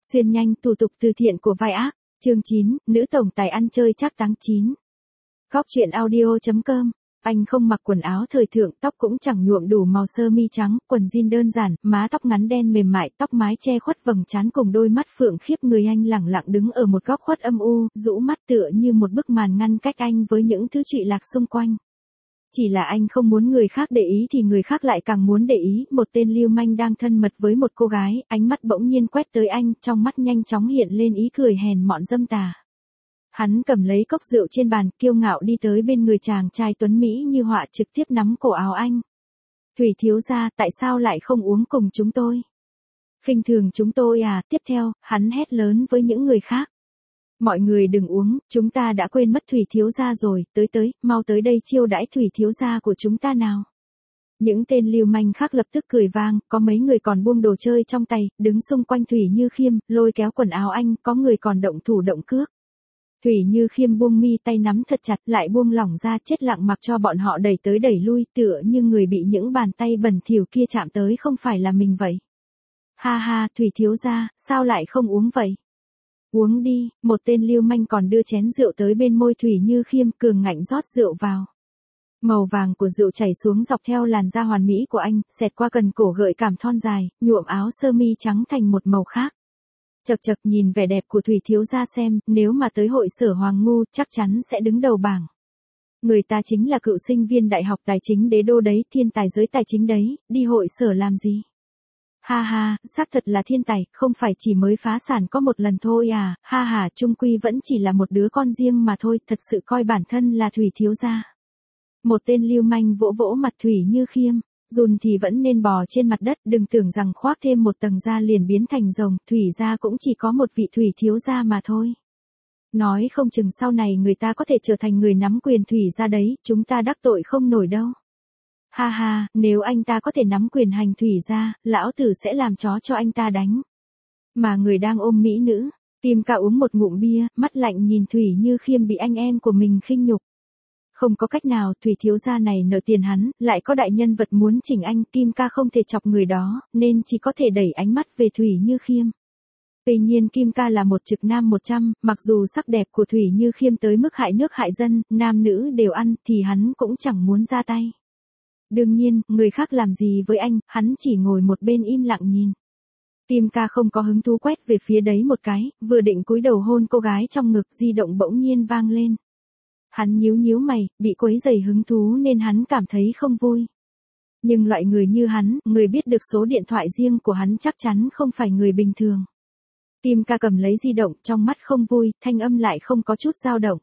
Xuyên nhanh thủ tục từ thiện của vai ác. Chương 9, nữ tổng tài ăn chơi chắc tháng 9. Góc truyện audio.com. Anh không mặc quần áo thời thượng, tóc cũng chẳng nhuộm đủ màu sơ mi trắng, quần jean đơn giản, má tóc ngắn đen mềm mại, tóc mái che khuất vầng trán cùng đôi mắt phượng khiếp người anh lẳng lặng đứng ở một góc khuất âm u, rũ mắt tựa như một bức màn ngăn cách anh với những thứ trụy lạc xung quanh. Chỉ là anh không muốn người khác để ý thì người khác lại càng muốn để ý, một tên lưu manh đang thân mật với một cô gái, ánh mắt bỗng nhiên quét tới anh, trong mắt nhanh chóng hiện lên ý cười hèn mọn dâm tà. Hắn cầm lấy cốc rượu trên bàn, kiêu ngạo đi tới bên người chàng trai tuấn Mỹ như họa trực tiếp nắm cổ áo anh. Thủy thiếu gia, tại sao lại không uống cùng chúng tôi? Khinh thường chúng tôi à? Tiếp theo, hắn hét lớn với những người khác. Mọi người đừng uống, chúng ta đã quên mất Thủy thiếu gia rồi, tới, mau tới đây chiêu đãi Thủy thiếu gia của chúng ta nào. Những tên lưu manh khác lập tức cười vang, có mấy người còn buông đồ chơi trong tay, đứng xung quanh Thủy Như Khiêm, lôi kéo quần áo anh, có người còn động thủ động cước. Thủy Như Khiêm buông mi tay nắm thật chặt, lại buông lỏng ra, chết lặng mặc cho bọn họ đẩy tới đẩy lui, tựa như người bị những bàn tay bẩn thỉu kia chạm tới không phải là mình vậy. Ha ha, Thủy thiếu gia, sao lại không uống vậy? Uống đi, một tên lưu manh còn đưa chén rượu tới bên môi Thủy Như Khiêm, cường ngạnh rót rượu vào. Màu vàng của rượu chảy xuống dọc theo làn da hoàn mỹ của anh, xẹt qua cần cổ gợi cảm thon dài, nhuộm áo sơ mi trắng thành một màu khác. Chậc chậc, nhìn vẻ đẹp của Thủy thiếu gia xem, nếu mà tới hội sở Hoàng Ngu chắc chắn sẽ đứng đầu bảng. Người ta chính là cựu sinh viên đại học tài chính đế đô đấy, thiên tài giới tài chính đấy, đi hội sở làm gì? Ha ha, xác thật là thiên tài, không phải chỉ mới phá sản có một lần thôi à, ha ha, chung quy vẫn chỉ là một đứa con riêng mà thôi, thật sự coi bản thân là Thủy thiếu gia. Một tên lưu manh vỗ vỗ mặt Thủy Như Khiêm, run thì vẫn nên bò trên mặt đất, đừng tưởng rằng khoác thêm một tầng da liền biến thành rồng, Thủy gia cũng chỉ có một vị Thủy thiếu gia mà thôi. Nói không chừng sau này người ta có thể trở thành người nắm quyền Thủy gia đấy, chúng ta đắc tội không nổi đâu. Ha ha, nếu anh ta có thể nắm quyền hành Thủy gia, lão tử sẽ làm chó cho anh ta đánh. Mà người đang ôm mỹ nữ, Kim Ca uống một ngụm bia, mắt lạnh nhìn Thủy Như Khiêm bị anh em của mình khinh nhục. Không có cách nào, Thủy thiếu gia này nợ tiền hắn, lại có đại nhân vật muốn chỉnh anh, Kim Ca không thể chọc người đó, nên chỉ có thể đẩy ánh mắt về Thủy Như Khiêm. Tuy nhiên Kim Ca là một trực nam 100, mặc dù sắc đẹp của Thủy Như Khiêm tới mức hại nước hại dân, nam nữ đều ăn, thì hắn cũng chẳng muốn ra tay. Đương nhiên, người khác làm gì với anh, hắn chỉ ngồi một bên im lặng nhìn. Kim Ca không có hứng thú quét về phía đấy một cái, vừa định cúi đầu hôn cô gái trong ngực, di động bỗng nhiên vang lên. Hắn nhíu mày, bị quấy rầy hứng thú nên hắn cảm thấy không vui. Nhưng loại người như hắn, người biết được số điện thoại riêng của hắn chắc chắn không phải người bình thường. Kim Ca cầm lấy di động, trong mắt không vui, thanh âm lại không có chút dao động.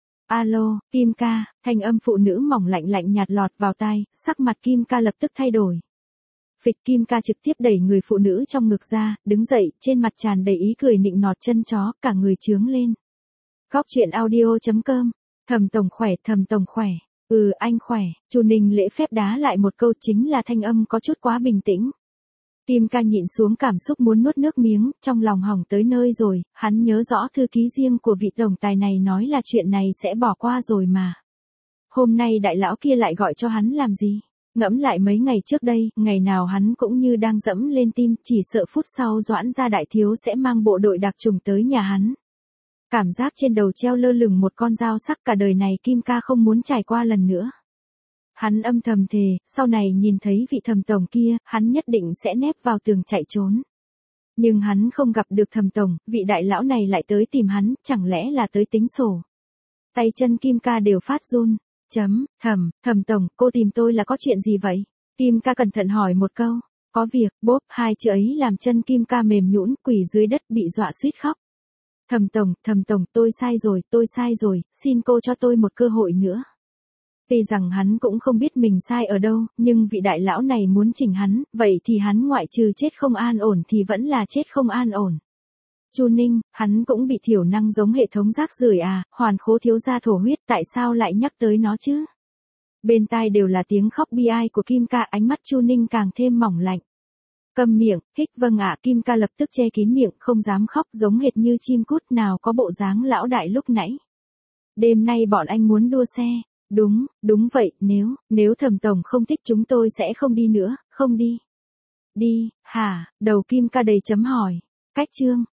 Alo, Kim Ca, thanh âm phụ nữ mỏng lạnh nhạt lọt vào tai, sắc mặt Kim Ca lập tức thay đổi. Phịch, Kim Ca trực tiếp đẩy người phụ nữ trong ngực ra, đứng dậy, trên mặt tràn đầy ý cười nịnh nọt chân chó, cả người chướng lên. Góc truyện audio.com. Thẩm tổng khỏe. Ừ, anh khỏe. Chu Ninh lễ phép đá lại một câu, chính là thanh âm có chút quá bình tĩnh. Kim Ca nhịn xuống cảm xúc muốn nuốt nước miếng, trong lòng hỏng tới nơi rồi, hắn nhớ rõ thư ký riêng của vị tổng tài này nói là chuyện này sẽ bỏ qua rồi mà. Hôm nay đại lão kia lại gọi cho hắn làm gì? Ngẫm lại mấy ngày trước đây, ngày nào hắn cũng như đang dẫm lên tim, chỉ sợ phút sau Doãn gia đại thiếu sẽ mang bộ đội đặc trùng tới nhà hắn. Cảm giác trên đầu treo lơ lửng một con dao sắc, cả đời này Kim Ca không muốn trải qua lần nữa. Hắn âm thầm thề, sau này nhìn thấy vị Thẩm tổng kia, hắn nhất định sẽ nép vào tường chạy trốn. Nhưng hắn không gặp được Thẩm tổng, vị đại lão này lại tới tìm hắn, chẳng lẽ là tới tính sổ. Tay chân Kim Ca đều phát run. Thẩm tổng, cô tìm tôi là có chuyện gì vậy? Kim Ca cẩn thận hỏi một câu. Có việc, bốp, hai chữ ấy làm chân Kim Ca mềm nhũn, quỳ dưới đất bị dọa suýt khóc. Thẩm tổng, tôi sai rồi, xin cô cho tôi một cơ hội nữa. Tuy rằng hắn cũng không biết mình sai ở đâu, nhưng vị đại lão này muốn chỉnh hắn, vậy thì hắn ngoại trừ chết không an ổn thì vẫn là chết không an ổn. Chu Ninh, hắn cũng bị thiểu năng giống hệ thống rác rưởi à, Hoàn Khố thiếu gia thổ huyết, tại sao lại nhắc tới nó chứ? Bên tai đều là tiếng khóc bi ai của Kim Ca, ánh mắt Chu Ninh càng thêm mỏng lạnh. Câm miệng, hích vâng ạ, Kim Ca lập tức che kín miệng, không dám khóc, giống hệt như chim cút, nào có bộ dáng lão đại lúc nãy. Đêm nay bọn anh muốn đua xe. Đúng vậy, nếu Thẩm tổng không thích chúng tôi sẽ không đi nữa, không đi. Đi, hả, đầu Kim Ca đầy chấm hỏi. Cách chương.